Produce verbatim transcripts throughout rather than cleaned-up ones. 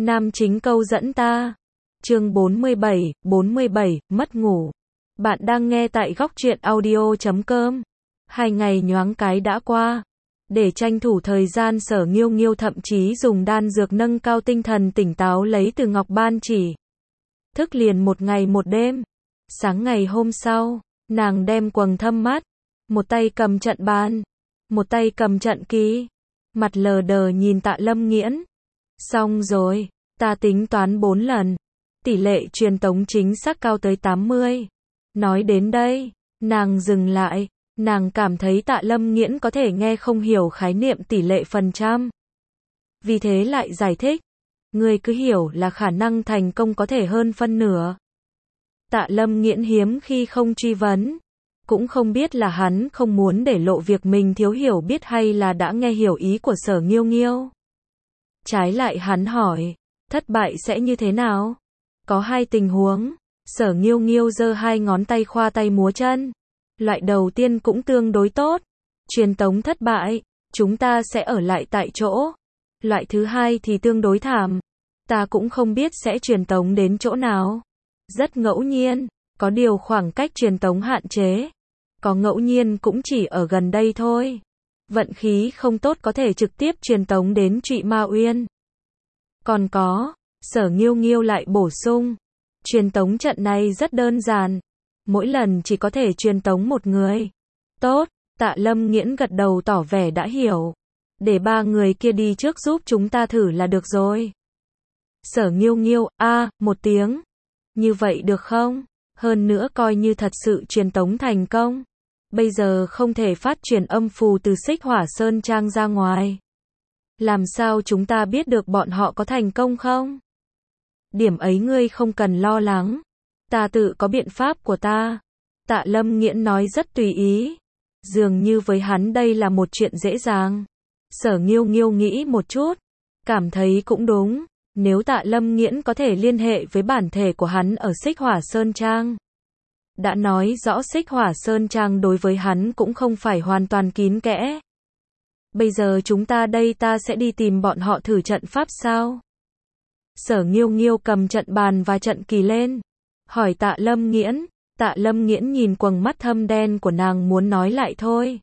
Nam chính câu dẫn ta. Chương bốn mươi bảy, bốn mươi bảy, mất ngủ. Bạn đang nghe tại góc truyện audio chấm com. Hai ngày nhoáng cái đã qua. Để tranh thủ thời gian, Sở Nghiêu Nghiêu thậm chí dùng đan dược nâng cao tinh thần tỉnh táo lấy từ Ngọc Ban Chỉ. Thức liền một ngày một đêm. Sáng ngày hôm sau, nàng đem quầng thâm mắt, một tay cầm trận bàn, một tay cầm trận ký, mặt lờ đờ nhìn Tạ Lâm Nghiễn. Xong rồi, ta tính toán bốn lần, tỷ lệ truyền tống chính xác cao tới tám mươi. Nói đến đây, nàng dừng lại, nàng cảm thấy Tạ Lâm Nghiễn có thể nghe không hiểu khái niệm tỷ lệ phần trăm. Vì thế lại giải thích, ngươi cứ hiểu là khả năng thành công có thể hơn phân nửa. Tạ Lâm Nghiễn hiếm khi không truy vấn, cũng không biết là hắn không muốn để lộ việc mình thiếu hiểu biết hay là đã nghe hiểu ý của Sở Nghiêu Nghiêu. Trái lại hắn hỏi, thất bại sẽ như thế nào? Có hai tình huống. Sở Nghiêu Nghiêu giơ hai ngón tay khoa tay múa chân. Loại đầu tiên cũng tương đối tốt. Truyền tống thất bại, chúng ta sẽ ở lại tại chỗ. Loại thứ hai thì tương đối thảm. Ta cũng không biết sẽ truyền tống đến chỗ nào. Rất ngẫu nhiên, có điều khoảng cách truyền tống hạn chế. Có ngẫu nhiên cũng chỉ ở gần đây thôi. Vận khí không tốt có thể trực tiếp truyền tống đến Trụy Ma Uyên. Còn có, Sở Nghiêu Nghiêu lại bổ sung, truyền tống trận này rất đơn giản, mỗi lần chỉ có thể truyền tống một người. Tốt, Tạ Lâm Nghiễn gật đầu tỏ vẻ đã hiểu. Để ba người kia đi trước giúp chúng ta thử là được rồi. Sở Nghiêu Nghiêu, a, à, một tiếng. Như vậy được không? Hơn nữa coi như thật sự truyền tống thành công. Bây giờ không thể phát truyền âm phù từ Xích Hỏa Sơn Trang ra ngoài. Làm sao chúng ta biết được bọn họ có thành công không? Điểm ấy ngươi không cần lo lắng. Ta tự có biện pháp của ta. Tạ Lâm Nghiễn nói rất tùy ý. Dường như với hắn đây là một chuyện dễ dàng. Sở Nghiêu Nghiêu nghĩ một chút. Cảm thấy cũng đúng. Nếu Tạ Lâm Nghiễn có thể liên hệ với bản thể của hắn ở Xích Hỏa Sơn Trang. Đã nói rõ Xích Hỏa Sơn Trang đối với hắn cũng không phải hoàn toàn kín kẽ. Bây giờ chúng ta đây ta sẽ đi tìm bọn họ thử trận pháp sao? Sở Nghiêu Nghiêu cầm trận bàn và trận kỳ lên. Hỏi Tạ Lâm Nghiễn. Tạ Lâm Nghiễn nhìn quầng mắt thâm đen của nàng muốn nói lại thôi.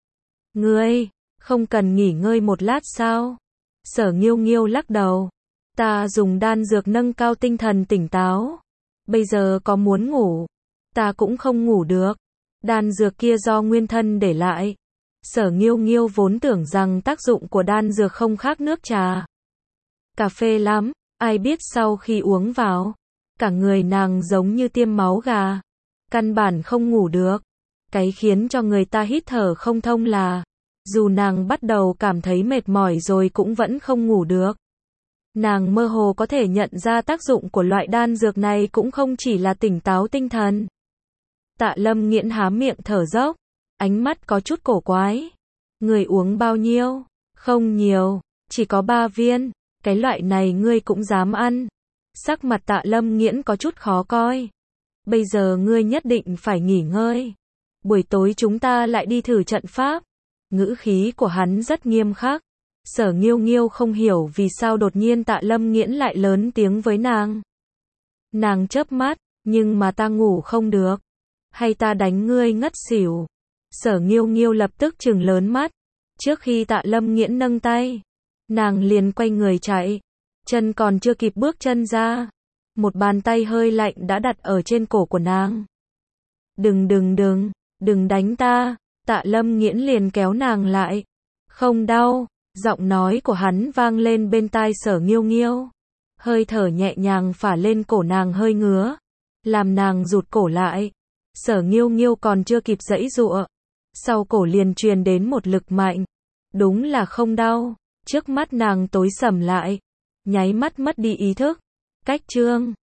Ngươi, không cần nghỉ ngơi một lát sao? Sở Nghiêu Nghiêu lắc đầu. Ta dùng đan dược nâng cao tinh thần tỉnh táo. Bây giờ có muốn ngủ. Ta cũng không ngủ được. Đan dược kia do nguyên thân để lại. Sở Nghiêu Nghiêu vốn tưởng rằng tác dụng của đan dược không khác nước trà, cà phê lắm. Ai biết sau khi uống vào, cả người nàng giống như tiêm máu gà. Căn bản không ngủ được. Cái khiến cho người ta hít thở không thông là, dù nàng bắt đầu cảm thấy mệt mỏi rồi cũng vẫn không ngủ được. Nàng mơ hồ có thể nhận ra tác dụng của loại đan dược này cũng không chỉ là tỉnh táo tinh thần. Tạ Lâm Nghiễn há miệng thở dốc, ánh mắt có chút cổ quái. Người uống bao nhiêu? Không nhiều, chỉ có ba viên. Cái loại này ngươi cũng dám ăn? Sắc mặt Tạ Lâm Nghiễn có chút khó coi. Bây giờ ngươi nhất định phải nghỉ ngơi. Buổi tối chúng ta lại đi thử trận pháp. Ngữ khí của hắn rất nghiêm khắc. Sở Nghiêu Nghiêu không hiểu vì sao đột nhiên Tạ Lâm Nghiễn lại lớn tiếng với nàng. Nàng chớp mắt, nhưng mà ta ngủ không được. Hay ta đánh ngươi ngất xỉu? Sở Nghiêu Nghiêu lập tức trừng lớn mắt. Trước khi Tạ Lâm Nghiễn nâng tay, nàng liền quay người chạy. Chân còn chưa kịp bước chân ra, một bàn tay hơi lạnh đã đặt ở trên cổ của nàng. Đừng đừng đừng, đừng đánh ta. Tạ Lâm Nghiễn liền kéo nàng lại. Không đau. Giọng nói của hắn vang lên bên tai Sở Nghiêu Nghiêu. Hơi thở nhẹ nhàng phả lên cổ nàng hơi ngứa, làm nàng rụt cổ lại. Sở Nghiêu Nghiêu còn chưa kịp giãy giụa, sau cổ liền truyền đến một lực mạnh. Đúng là không đau. Trước mắt nàng tối sầm lại, nháy mắt mất đi ý thức. Cách chương